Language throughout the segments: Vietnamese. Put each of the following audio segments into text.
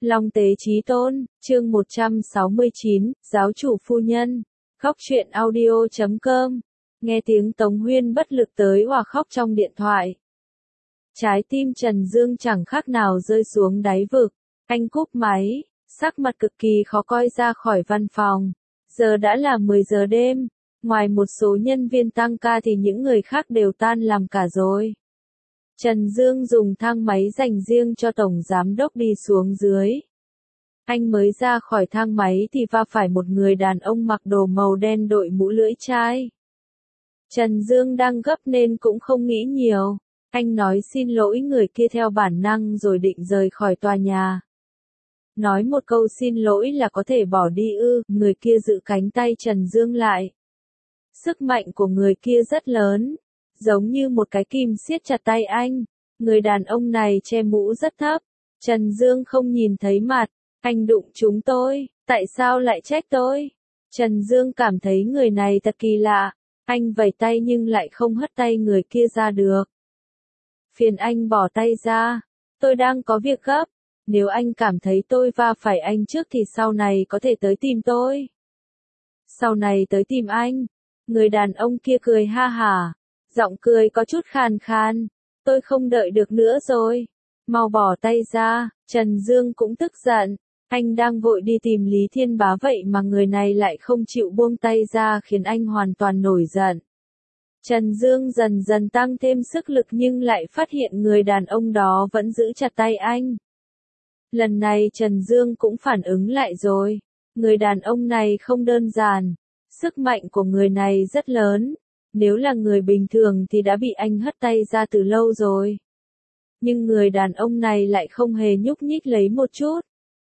Long Tế Chí Tôn, chương 169, Giáo chủ phu nhân. Góc truyện audio.com. Nghe tiếng Tống Huyên bất lực tới òa khóc trong điện thoại. Trái tim Trần Dương chẳng khác nào rơi xuống đáy vực. Anh cúp máy, sắc mặt cực kỳ khó coi ra khỏi văn phòng. Giờ đã là 10 giờ đêm, ngoài một số nhân viên tăng ca thì những người khác đều tan làm cả rồi. Trần Dương dùng thang máy dành riêng cho Tổng Giám Đốc đi xuống dưới. Anh mới ra khỏi thang máy thì va phải một người đàn ông mặc đồ màu đen đội mũ lưỡi chai. Trần Dương đang gấp nên cũng không nghĩ nhiều. Anh nói xin lỗi người kia theo bản năng rồi định rời khỏi tòa nhà. Nói một câu xin lỗi là có thể bỏ đi ư? Người kia giữ cánh tay Trần Dương lại. Sức mạnh của người kia rất lớn, giống như một cái kìm siết chặt tay anh. Người đàn ông này che mũ rất thấp. Trần Dương không nhìn thấy mặt. Anh đụng chúng tôi, tại sao lại trách tôi? Trần Dương cảm thấy người này thật kỳ lạ. Anh vẫy tay nhưng lại không hất tay người kia ra được. Phiền anh bỏ tay ra. Tôi đang có việc gấp. Nếu anh cảm thấy tôi va phải anh trước thì sau này có thể tới tìm tôi. Sau này tới tìm anh. Người đàn ông kia cười ha hả. Giọng cười có chút khàn khàn. Tôi không đợi được nữa rồi. Mau bỏ tay ra. Trần Dương cũng tức giận. Anh đang vội đi tìm Lý Thiên Bá vậy mà người này lại không chịu buông tay ra khiến anh hoàn toàn nổi giận. Trần Dương dần dần tăng thêm sức lực nhưng lại phát hiện người đàn ông đó vẫn giữ chặt tay anh. Lần này Trần Dương cũng phản ứng lại rồi. Người đàn ông này không đơn giản. Sức mạnh của người này rất lớn. Nếu là người bình thường thì đã bị anh hất tay ra từ lâu rồi. Nhưng người đàn ông này lại không hề nhúc nhích lấy một chút.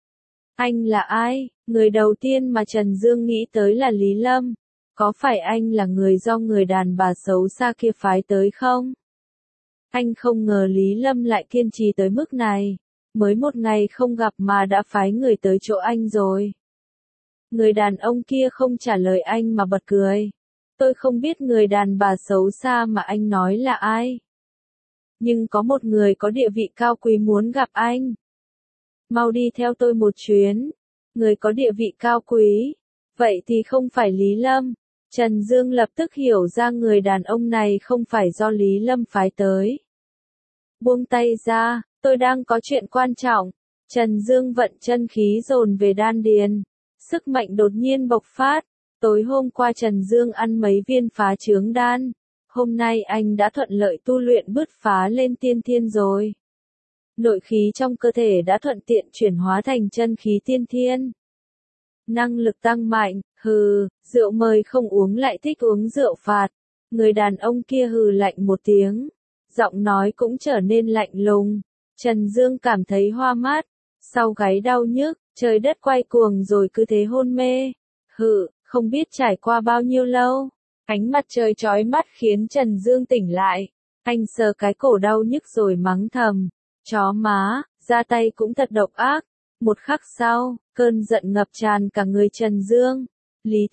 Anh là ai? Người đầu tiên mà Trần Dương nghĩ tới là Lý Lâm. Có phải anh là người do người đàn bà xấu xa kia phái tới không? Anh không ngờ Lý Lâm lại kiên trì tới mức này. Mới một ngày không gặp mà đã phái người tới chỗ anh rồi. Người đàn ông kia không trả lời anh mà bật cười. Tôi không biết người đàn bà xấu xa mà anh nói là ai. Nhưng có một người có địa vị cao quý muốn gặp anh. Mau đi theo tôi một chuyến. Người có địa vị cao quý. Vậy thì không phải Lý Lâm. Trần Dương lập tức hiểu ra người đàn ông này không phải do Lý Lâm phái tới. Buông tay ra, tôi đang có chuyện quan trọng. Trần Dương vận chân khí dồn về đan điền. Sức mạnh đột nhiên bộc phát. Tối hôm qua Trần Dương ăn mấy viên phá chướng đan. Hôm nay anh đã thuận lợi tu luyện bứt phá lên tiên thiên rồi. Nội khí trong cơ thể đã thuận tiện chuyển hóa thành chân khí tiên thiên. Năng lực tăng mạnh, rượu mời không uống lại thích uống rượu phạt. Người đàn ông kia hừ lạnh một tiếng. Giọng nói cũng trở nên lạnh lùng. Trần Dương cảm thấy hoa mát. Sau gáy đau nhức, trời đất quay cuồng rồi cứ thế hôn mê. Không biết trải qua bao nhiêu lâu. Ánh mặt trời chói mắt khiến Trần Dương tỉnh lại. Anh sờ cái cổ đau nhức rồi mắng thầm. Chó má, ra tay cũng thật độc ác. Một khắc sau, cơn giận ngập tràn cả người Trần Dương. Lý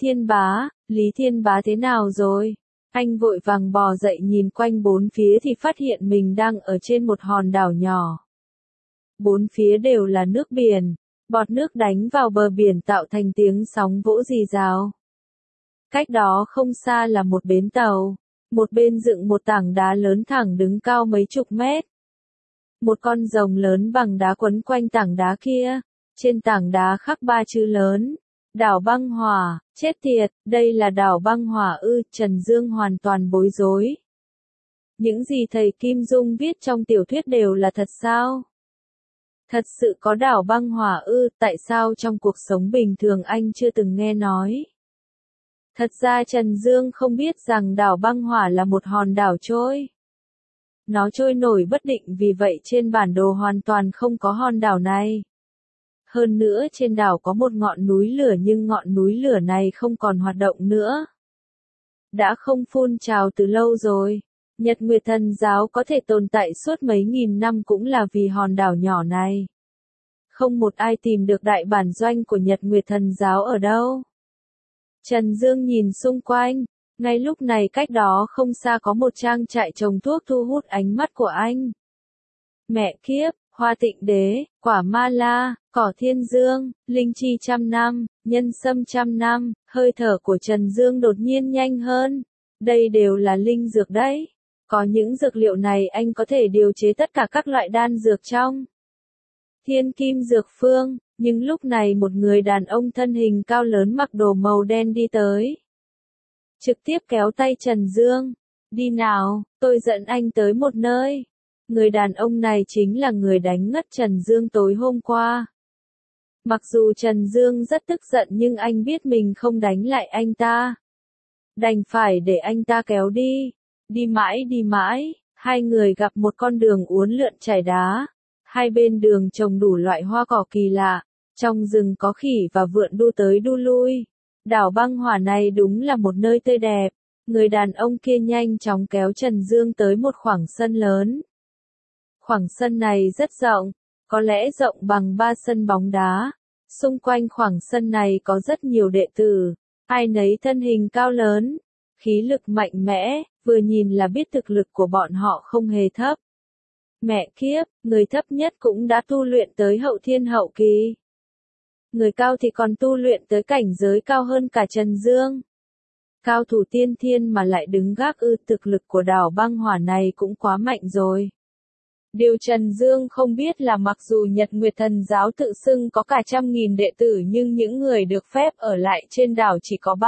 Thiên Bá thế nào rồi? Anh vội vàng bò dậy nhìn quanh bốn phía thì phát hiện mình đang ở trên một hòn đảo nhỏ. Bốn phía đều là nước biển, bọt nước đánh vào bờ biển tạo thành tiếng sóng vỗ rì rào. Cách đó không xa là một bến tàu, một bên dựng một tảng đá lớn thẳng đứng cao mấy chục mét. Một con rồng lớn bằng đá quấn quanh tảng đá kia, trên tảng đá khắc 3 chữ lớn. Đảo băng hỏa, chết tiệt, đây là đảo băng hỏa ư? Trần Dương hoàn toàn bối rối. Những gì thầy Kim Dung viết trong tiểu thuyết đều là thật sao? Thật sự có đảo băng hỏa ư? Tại sao trong cuộc sống bình thường anh chưa từng nghe nói? Thật ra Trần Dương không biết rằng đảo băng hỏa là một hòn đảo trôi. Nó trôi nổi bất định vì vậy trên bản đồ hoàn toàn không có hòn đảo này. Hơn nữa trên đảo có một ngọn núi lửa nhưng ngọn núi lửa này không còn hoạt động nữa. Đã không phun trào từ lâu rồi. Nhật Nguyệt Thần Giáo có thể tồn tại suốt mấy nghìn năm cũng là vì hòn đảo nhỏ này. Không một ai tìm được đại bản doanh của Nhật Nguyệt Thần Giáo ở đâu. Trần Dương nhìn xung quanh. Ngay lúc này cách đó không xa có một trang trại trồng thuốc thu hút ánh mắt của anh. Mẹ kiếp, Hoa Tịnh Đế, Quả Ma La, Cỏ Thiên Dương, Linh Chi trăm năm, Nhân Sâm trăm năm, hơi thở của Trần Dương đột nhiên nhanh hơn. Đây đều là linh dược đấy. Có những dược liệu này anh có thể điều chế tất cả các loại đan dược trong Thiên Kim Dược Phương, nhưng lúc này một người đàn ông thân hình cao lớn mặc đồ màu đen đi tới. Trực tiếp kéo tay Trần Dương. Đi nào, tôi dẫn anh tới một nơi. Người đàn ông này chính là người đánh ngất Trần Dương tối hôm qua. Mặc dù Trần Dương rất tức giận nhưng anh biết mình không đánh lại anh ta. Đành phải để anh ta kéo đi. Đi mãi, hai người gặp một con đường uốn lượn trải đá. Hai bên đường trồng đủ loại hoa cỏ kỳ lạ. Trong rừng có khỉ và vượn đu tới đu lui. Đảo băng hỏa này đúng là một nơi tươi đẹp. Người đàn ông kia nhanh chóng kéo Trần Dương tới một khoảng sân lớn. Khoảng sân này rất rộng, có lẽ rộng bằng 3 sân bóng đá. Xung quanh khoảng sân này có rất nhiều đệ tử, ai nấy thân hình cao lớn, khí lực mạnh mẽ, vừa nhìn là biết thực lực của bọn họ không hề thấp. Mẹ kiếp, người thấp nhất cũng đã tu luyện tới hậu thiên hậu kỳ. Người cao thì còn tu luyện tới cảnh giới cao hơn cả Trần Dương. Cao thủ tiên thiên mà lại đứng gác thực lực của đảo băng hỏa này cũng quá mạnh rồi. Điều Trần Dương không biết là mặc dù Nhật Nguyệt Thần Giáo tự xưng có cả 100.000 đệ tử nhưng những người được phép ở lại trên đảo chỉ có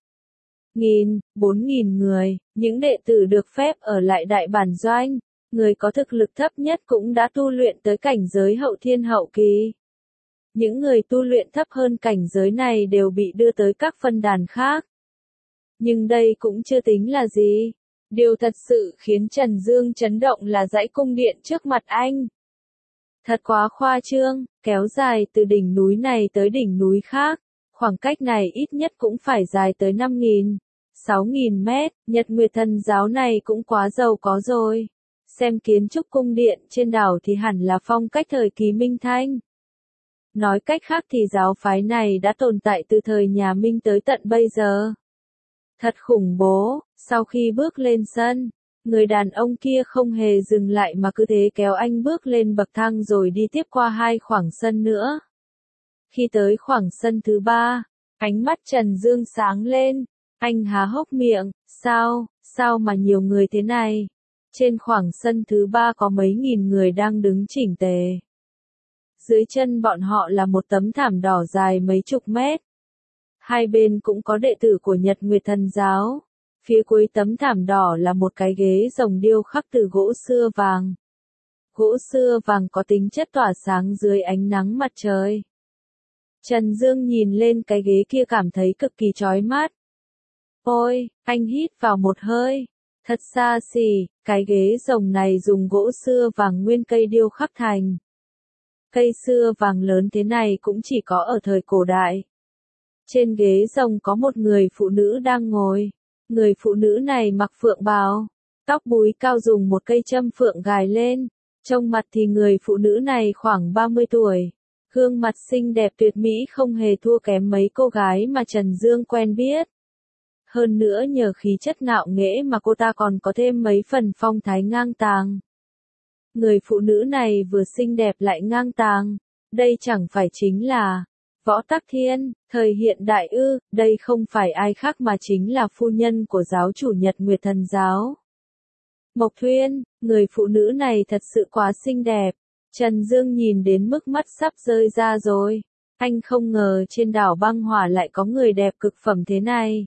3.000, 4.000 người, những đệ tử được phép ở lại đại bản doanh, người có thực lực thấp nhất cũng đã tu luyện tới cảnh giới hậu thiên hậu kỳ. Những người tu luyện thấp hơn cảnh giới này đều bị đưa tới các phân đàn khác. Nhưng đây cũng chưa tính là gì. Điều thật sự khiến Trần Dương chấn động là dãy cung điện trước mặt anh. Thật quá khoa trương, kéo dài từ đỉnh núi này tới đỉnh núi khác. Khoảng cách này ít nhất cũng phải dài tới 5.000, 6.000 mét. Nhật Nguyệt Thần Giáo này cũng quá giàu có rồi. Xem kiến trúc cung điện trên đảo thì hẳn là phong cách thời kỳ Minh Thanh. Nói cách khác thì giáo phái này đã tồn tại từ thời nhà Minh tới tận bây giờ. Thật khủng bố, sau khi bước lên sân, người đàn ông kia không hề dừng lại mà cứ thế kéo anh bước lên bậc thang rồi đi tiếp qua 2 khoảng sân nữa. Khi tới khoảng sân thứ 3, ánh mắt Trần Dương sáng lên, anh há hốc miệng, sao mà nhiều người thế này? Trên khoảng sân thứ 3 có mấy nghìn người đang đứng chỉnh tề. Dưới chân bọn họ là một tấm thảm đỏ dài mấy chục mét. Hai bên cũng có đệ tử của Nhật Nguyệt Thần Giáo. Phía cuối tấm thảm đỏ là một cái ghế rồng điêu khắc từ gỗ sưa vàng. Gỗ sưa vàng có tính chất tỏa sáng dưới ánh nắng mặt trời. Trần Dương nhìn lên cái ghế kia cảm thấy cực kỳ chói mắt. Ôi, anh hít vào một hơi. Thật xa xỉ, cái ghế rồng này dùng gỗ sưa vàng nguyên cây điêu khắc thành. Cây sưa vàng lớn thế này cũng chỉ có ở thời cổ đại. Trên ghế rồng có một người phụ nữ đang ngồi. Người phụ nữ này mặc phượng bào, tóc búi cao dùng một cây châm phượng gài lên. Trông mặt thì người phụ nữ này khoảng 30 tuổi. Gương mặt xinh đẹp tuyệt mỹ không hề thua kém mấy cô gái mà Trần Dương quen biết. Hơn nữa nhờ khí chất ngạo nghễ mà cô ta còn có thêm mấy phần phong thái ngang tàng. Người phụ nữ này vừa xinh đẹp lại ngang tàng. Đây chẳng phải chính là Võ Tắc Thiên, thời hiện đại ư, đây không phải ai khác mà chính là phu nhân của giáo chủ Nhật Nguyệt Thần Giáo. Mộc Thuyên, người phụ nữ này thật sự quá xinh đẹp. Trần Dương nhìn đến mức mắt sắp rơi ra rồi. Anh không ngờ trên đảo băng hỏa lại có người đẹp cực phẩm thế này.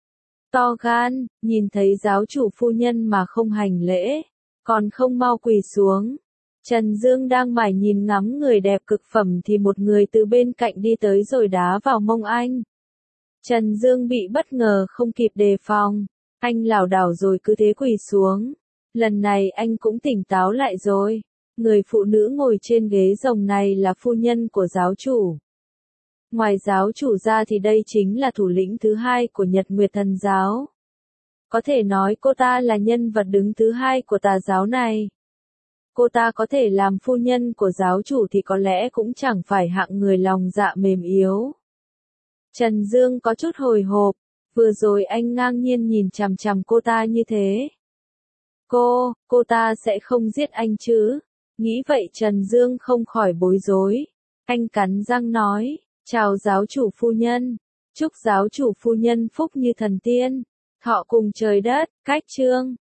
To gan, nhìn thấy giáo chủ phu nhân mà không hành lễ, còn không mau quỳ xuống. Trần Dương đang mải nhìn ngắm người đẹp cực phẩm thì một người từ bên cạnh đi tới rồi đá vào mông anh. Trần Dương bị bất ngờ không kịp đề phòng. Anh lảo đảo rồi cứ thế quỳ xuống. Lần này anh cũng tỉnh táo lại rồi. Người phụ nữ ngồi trên ghế rồng này là phu nhân của giáo chủ. Ngoài giáo chủ ra thì đây chính là thủ lĩnh thứ 2 của Nhật Nguyệt Thần Giáo. Có thể nói cô ta là nhân vật đứng thứ 2 của tà giáo này. Cô ta có thể làm phu nhân của giáo chủ thì có lẽ cũng chẳng phải hạng người lòng dạ mềm yếu. Trần Dương có chút hồi hộp, vừa rồi anh ngang nhiên nhìn chằm chằm cô ta như thế. Cô ta sẽ không giết anh chứ? Nghĩ vậy Trần Dương không khỏi bối rối. Anh cắn răng nói, chào giáo chủ phu nhân, chúc giáo chủ phu nhân phúc như thần tiên, thọ cùng trời đất, cách chương.